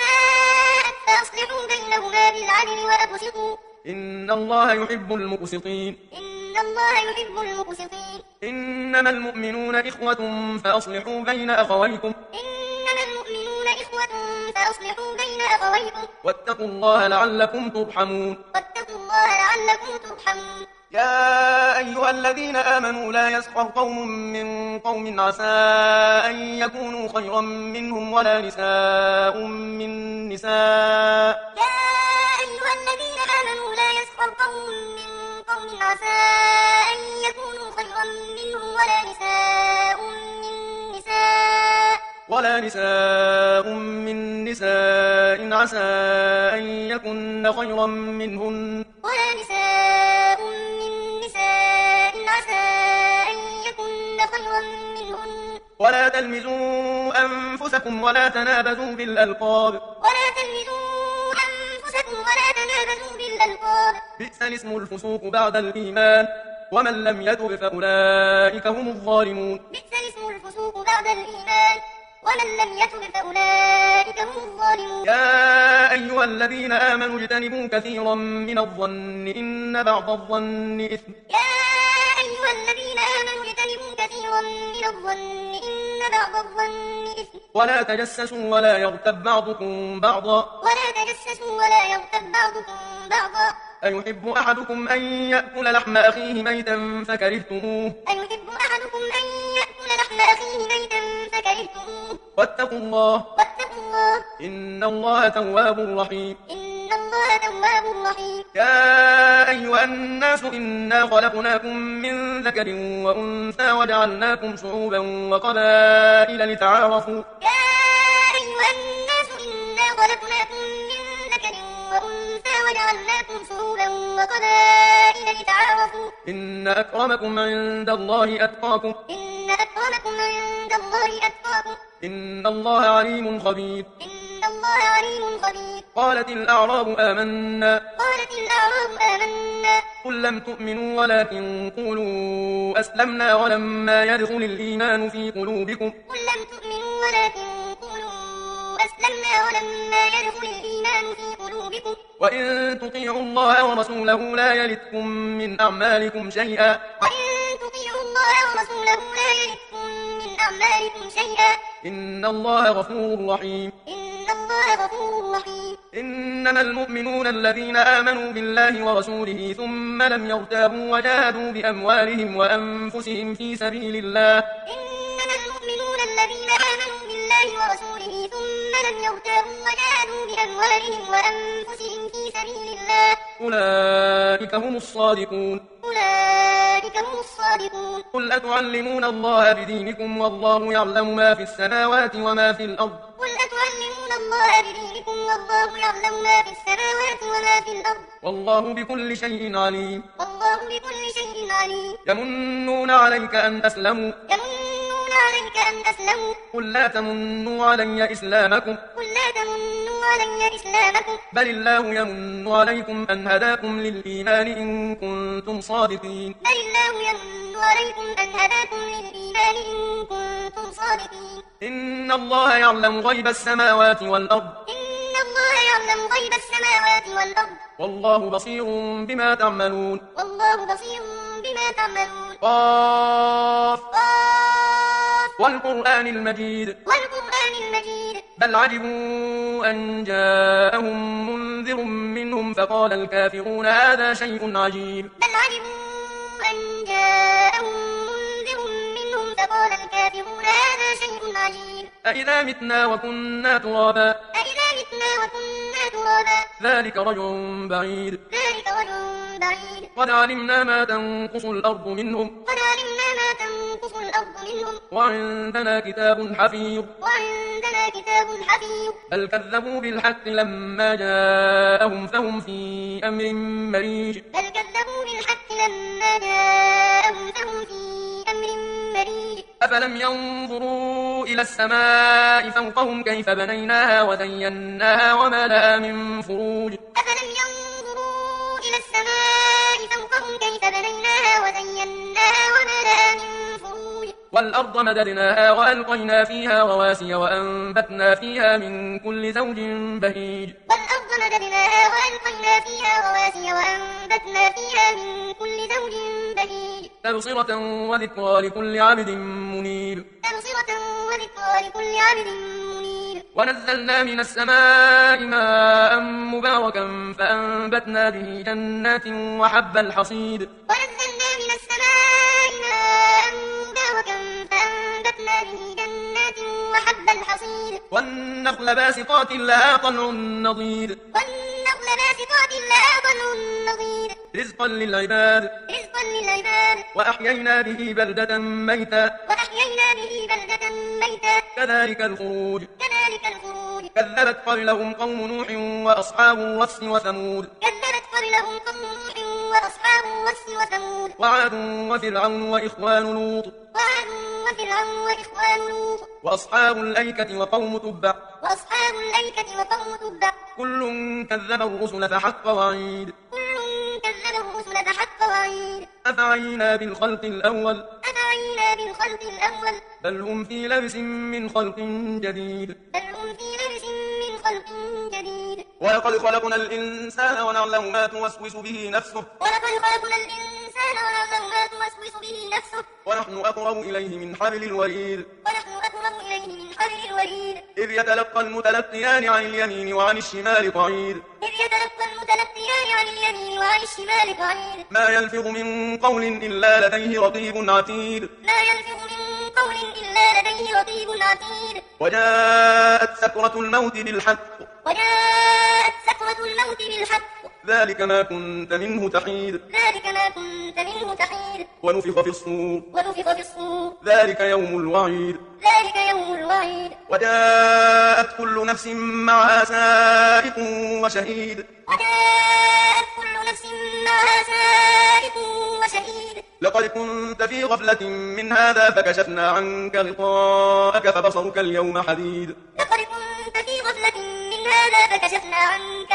فاءت فأصلحوا بينهما بالعدل وأقسطوا إن الله يحب المقسطين إن الله يحب المقسطين إنما المؤمنون إخوة فأصلحوا بين أخويكم إنما المؤمنون إخوة فأصلحوا بين أخويكم واتقوا الله لعلكم ترحمون واتقوا الله لعلكم ترحمون يا أيها الذين آمنوا لا يسخر قوم من قوم عسى أن يكونوا خيرا منهم ولا نساء من نساء يا أيها الذين آمنوا لا يسخر قوم من قوم عسى أن يكونوا خيرا منهم ولا نساء من نساء ولا نساء من نساء عسى أن يكن خيرا منهن ولا نساء من نساء عسى أن يكن خيرا منهن ولا تلمزوا أنفسكم ولا تنابزوا بالألقاب ولا تلمزوا أنفسكم ولا تنابزوا بالألقاب بئس الاسم الفسوق بعد الإيمان ومن لم يتب فأولئك هم الظالمون بئس الاسم الفسوق بعد الإيمان ومن لم يتب فأولئك هم الظالمون يا أيها الذين آمنوا اجتنبوا كثيرا من الظن إن بعض الظن إثم يا أيها الذين آمنوا اجتنبوا كثيرا من الظن إن بعض الظن إثم ولا تجسسوا ولا يغتب بعضكم بعضا ولا تجسسوا ولا يغتب بعضكم بعضا أيحب أحدكم أن يأكل لحم أخيه ميتا فكرهتموه أيحب أحدكم أن يأكل لحم أخيه ميتا فكرهتموه واتقوا الله واتقوا الله إن الله تواب رحيم إن الله تواب رحيم يا أيها الناس إنا خلقناكم من ذكر وأنثى وجعلناكم شعوبا وقبائل لتعارفوا يا أيها الناس إنا خلقناكم من ذكر وأنثى وجعلناكم شعوبا وقبائل لتعارفوا إن أكرمكم عند الله أتقاكم إن أكرمكم عند الله أتقاكم إن الله عليم خبير إن الله عليم خبير قالت الأعراب آمنا قالت الأعراب آمنا قل لم تؤمنوا ولكن قولوا أسلمنا ولما يدخل الإيمان في قلوبكم قل لم تؤمنوا ولكن قولوا أسلمنا ولما يدخل الإيمان في قلوبكم وإن تطيعوا الله ورسوله لا يلتكم من أعمالكم شيئا وإن تطيعوا الله ورسوله لا يلتكم من أعمالكم شيئا إن الله غفور رحيم إن الله غفور رحيم إنما المؤمنون الذين آمنوا بالله ورسوله ثم لم يرتابوا وجاهدوا بأموالهم وأنفسهم في سبيل الله إنما المؤمنون الذين آمنوا بالله ورسوله ثم لم يرتابوا وجاهدوا بأموالهم وأنفسهم في سبيل الله أولئك هم الصادقون أولئك هم الصادقون قل أتعلمون الله بدينكم والله يعلم ما في السماوات وما في الأرض قل أتعلمون الله بدينكم والله يعلم ما في السماوات وما في الأرض والله بكل شيء عليم والله بكل شيء عليم يمنون عليك أن أسلموا يمنون عليك أن أسلموا قل لا تمنوا علي إسلامكم قل لا تمنوا علي إسلامكم بل الله يمن عليكم أن هداكم للإيمان إن كنتم صادقين بل الله يمن عليكم أن هداكم للإيمان إن كنتم صادقين إن الله يعلم غيب السماوات والأرض إن الله يعلم غيب السماوات والأرض والله بصير بما تعملون والله بصير بما تعملون قاف قاف والقرآن المجيد والقرآن المجيد بل عجبوا أن جاءهم منذر منهم فقال الكافرون هذا شيء عجيب بل عجبوا أن جاءهم منذر منهم فقال الكافرون هذا شيء عجيب أإذا متنا وكنا ترابا أإذا متنا وكنا ترابا ذلك رجع بعيد ذلك رجل بعيد قد علمنا ما تنقص الأرض منهم قد علمنا ما تنقص تنقص الأرض منهم وعندنا كتاب حفيظ وعندنا كتاب حفيظ بل كذبوا بالحق لما جاءهم فهم في أمر مريج بل كذبوا بالحق لما جاءهم فهم في أمر مريج أفلم ينظروا إلى السماء فوقهم كيف بنيناها وزيناها وما لها من فروج أفلم ينظروا إلى السماء فوقهم كيف بنيناها وزيناها وما لها من فروج والأرض مددناها وألقينا فيها رواسي وأنبتنا فيها من كل زوج بهيج والأرض مددناها وألقينا فيها رواسي وأنبتنا فيها من كل زوج بهيج تبصرة وذكرى لكل عبد منيب تبصرة وذكرى لكل عبد منيب ونزلنا من السماء ماء مباركا فأنبتنا به جنات وحب الحصيد ونزلنا من السماء ماء مباركا فأنبتنا به جنات وحب الحصيد والنخل باسقات لها طلع نضيد والنخل باسقات لها طلع نضيد رزقا للعباد رزقا للعباد وأحيينا به بلدة ميتا وأحيينا به بلدة ميتا كذلك الخروج كذلك الخروج كذبت قبلهم قوم نوح وأصحاب الرس وثمود كذبت قبلهم قوم نوح وأصحاب الرس وثمود وعاد وفرعون وإخوان لوط وعاد وفرعون وإخوان لوط وأصحاب الأيكة وقوم تبع وأصحاب الأيكة وقوم تبع كل كذب الرسل فحق وعيد كل كذب الرسل فحق وعيد أفعينا بالخلق الأول أفعينا بالخلق الأول بل هم في لبس من خلق جديد بل هم في لبس من خلق جديد ولقد خلقنا الإنسان ونعلم ما توسوس به نفسه ولقد خلقنا الإنسان ونعلم ما توسوس به نفسه ونحن أقرب إليه من حبل الوريد ونحن أقرب إليه من حبل الوريد إذ يتلقى المتلقيان عن اليمين وعن الشمال قعيد إذ يتلقى المتلقيان عن اليمين وعن الشمال قعيد ما يلفظ من قول إلا لديه رقيب عتيد ما يلفظ من قول إلا لديه رقيب عتيد وجاءت سكرة الموت بالحق وجاءت سكرة الموت بالحق ذلك ما كنت منه تحيد ذلك ما كنت منه تحيد ونفخ في الصور ونفخ في الصور ذلك يوم الوعيد ذلك يوم الوعيد وجاءت كل نفس معها سائق وشهيد وجاءت كل نفس معها سائق وشهيد لقد كنت في غفلة من هذا فكشفنا عنك غطاءك فبصرك اليوم حديد لقد كنت في غفلة من هذا فكشفنا عنك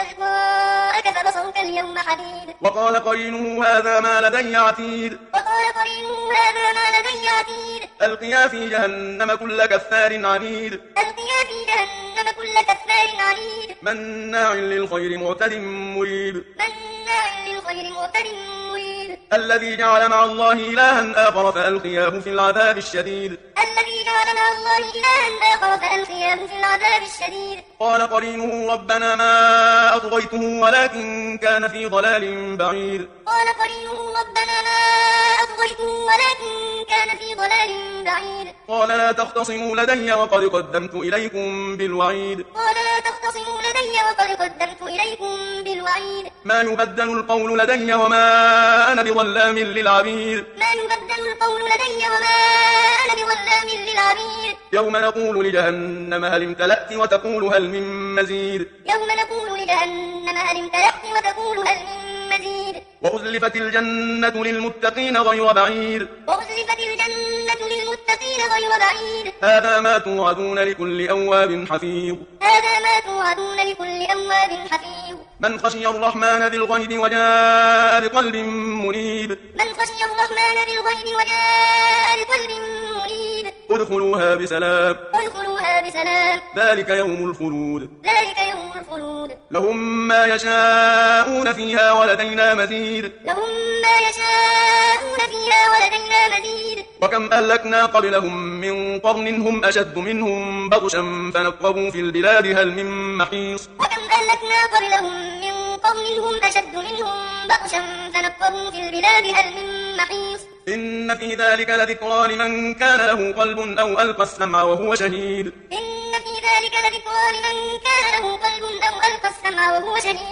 غطاءك فبصرك اليوم حديد وقال قرينه هذا ما لدي عتيد وقال قرينه هذا ما لدي عتيد ألقيا في جهنم كل كفار عنيد ألقيا في جهنم كل كفار عنيد مناع للخير معتد مريب مناع للخير معتد مريب الذي جعل مع الله إلها آخر فألقياه في العذاب الشديد الذي جعل مع الله إلها آخر فألقياه في العذاب الشديد قال قرينه ربنا ما أطغيته ولكن كان في ضلال بعيد قال قرينه ربنا ما أطغيته ولكن كان في ضلال بعيد قال لا تختصموا لدي وقد قدمت إليكم بالوعيد قال لا تختصموا لدي وقد قدمت إليكم بالوعيد ما يبدل القول لدي وما أنا بظلام للعبيد ما يبدل القول لدي وما أنا بظلام للعبيد يوم نقول لجهنم هل امتلأت وتقول هل من مزيد يوم نقول لجهنم هل امتلأت وتقول هل من مزيد وأزلفت الجنة للمتقين غير بعيد وأزلفت الجنة للمتقين غير بعيد هذا ما توعدون لكل أواب حفيظ هذا ما توعدون لكل أواب حفيظ من خشي الرحمن بالغيب وجاء بقلب منيب من خشي الرحمن بالغيب وجاء بقلب منيب ادخلوها بسلام ادخلوها بسلام ذلك يوم الخلود ذلك يوم الخلود لهم ما يشاءون فيها ولدينا مزيد لهم ما يشاءون فيها ولدينا مزيد وكم أهلكنا قبلهم من قرن هم أشد منهم بطشا فنقبوا في البلاد هل من محيص وكم أهلكنا قبلهم من قرن هم أشد منهم بطشا فنقبوا في البلاد هل من محيص إن في ذلك لذكرى لمن كان له قلب أو ألقى السمع وهو شهيد إن في ذلك لذكرى لمن كان له قلب أو ألقى السمع وهو شهيد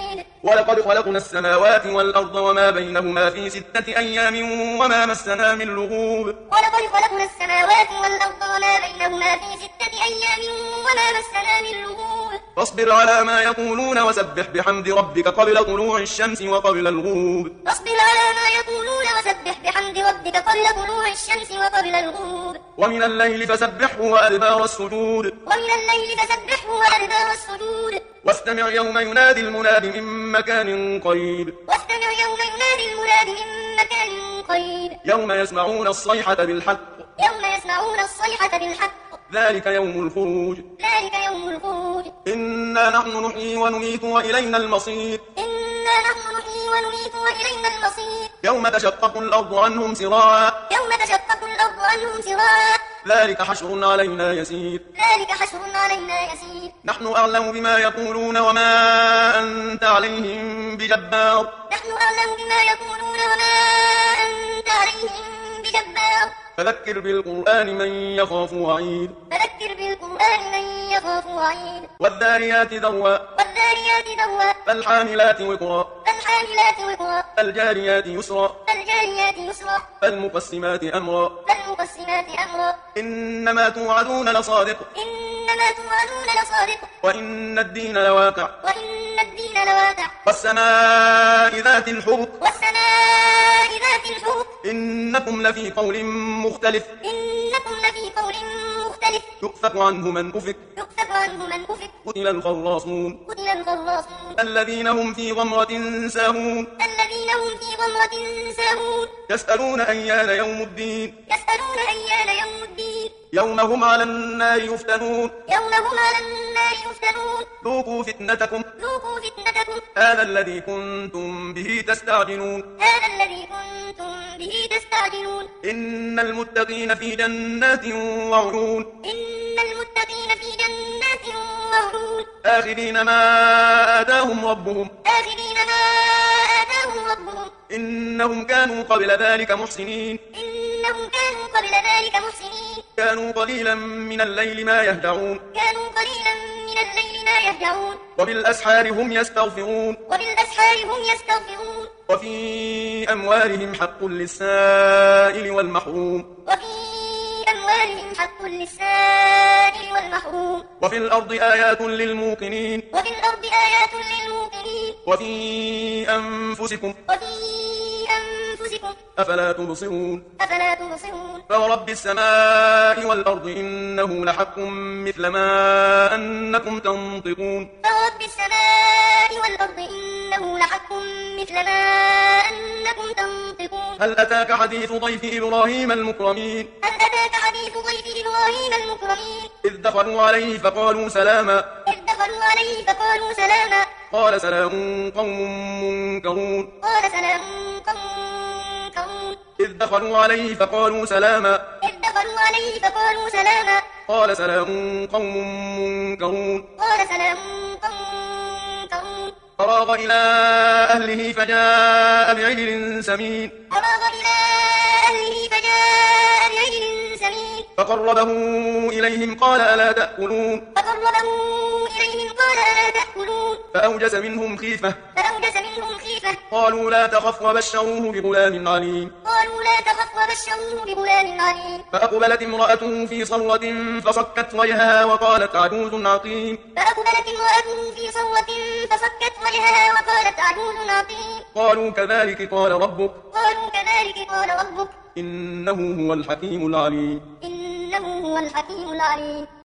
ولقد خلقنا السماوات والأرض وما بينهما في ستة أيام وما مسنا من لغوب ولقد خلقنا السماوات والأرض وما بينهما في ستة أيام وما مسنا من لغوب فاصبر على ما يقولون وسبح بحمد ربك قبل طلوع الشمس وقبل الغروب فاصبر على ما يقولون وسبح بحمد ربك قبل طلوع الشمس وقبل الغروب ومن الليل فسبحه وأدبار السجود ومن الليل فسبحه وأدبار السجود واستمع يوم ينادي المناد من مكان قريب واستمع يوم ينادي المناد من مكان قريب يوم يسمعون الصيحة بالحق يوم يسمعون الصيحة بالحق ذلك يوم الخروج ذلك يوم الخروج إنا نحن نحيي ونميت وإلينا المصير إنا نحن نحيي ونميت وإلينا المصير يوم تشقق الأرض عنهم سراعا يوم تشقق الأرض عنهم سراعا ذلك حشر علينا يسير ذلك حشر علينا يسير نحن أعلم بما يقولون وما أنت عليهم بجبار نحن أعلم بما يقولون وما أنت عليهم بجبار فذكر بالقرآن من يخاف وعيد فذكر بالقرآن من يخاف وعيد والذاريات ذروا والذاريات ذروا فالحاملات وقرا فالحاملات وقرا فالجاريات يسرا فالجاريات يسرا فالمقسمات أمرا فالمقسمات أمرا إنما توعدون لصادق إنما توعدون لصادق وإن الدين لواقع وإن الدين لواقع والسماء ذات الحبك والسماء ذات الحبك إنكم لفي قول مختلف إنكم لفي قول مختلف يؤفك عنه من أفك يؤفك عنه من أفك قتل الخراصون قتل الخراصون الذين هم في غمرة ساهون الذين هم في غمرة ساهون يسألون أيان يوم الدين يسألون أيان يوم الدين يوم هم على النار يفتنون يوم هم على النار يفتنون ذوقوا فتنتكم ذوقوا فتنتكم هذا الذي كنتم به تستعجلون هذا الذي كنتم به تستعجلون إن المتقين في جنات وعيون إن المتقين في جنات وعيون آخذين ما آتاهم ربهم آخذين ما آتاهم ربهم إنهم كانوا قبل ذلك محسنين إنهم كانوا قبل ذلك محسنين كانوا قليلا من الليل ما يهدعون كانوا قليلا من الليل ما يهجعون وبالأسحار هم يستغفرون وبالأسحار هم يستغفرون وفي أموالهم حق للسائل والمحروم وفي أموالهم حق للسائل والمحروم وفي الأرض آيات للموقنين وفي الأرض آيات للموقنين وفي أنفسكم وفي أنفسكم أفلا تبصرون أفلا تبصرون فورب السماء والأرض إنه لحق مثل ما أنكم تنطقون فورب السماء والأرض إنه لحق مثل ما أنكم تنطقون هل أتاك حديث ضيف إبراهيم المكرمين هل أتاك حديث ضيف إبراهيم المكرمين إذ دخلوا عليه فقالوا سلاما إذ دخلوا عليه فقالوا سلاما قال سلام قوم منكرون قال سلام قوم منكرون إذ دخلوا عليه فقالوا سلاما إذ دخلوا عليه فقالوا سلاما قال سلام قوم منكرون قال سلام قوم منكرون فراغ إلى أهله فجاء بعجل سمين فراغ إلى أهله فجاء بعجل سمين فقربه إليهم قال ألا تأكلون فقربه إليهم قال ألا تأكلون فأوجس منهم خيفة فأوجس منهم خيفة قالوا لا تخف وبشروه بغلام عليم قالوا لا تخف وبشروه بغلام عليم فأقبلت امرأته في صرة فصكت وجهها وقالت عجوز عقيم فأقبلت امرأته في صرة فصكت وجهها وقالت عجوز عقيم قالوا كذلك قال ربك قالوا كذلك قال ربك إنه هو الحكيم العليم إنه هو الحكيم العليم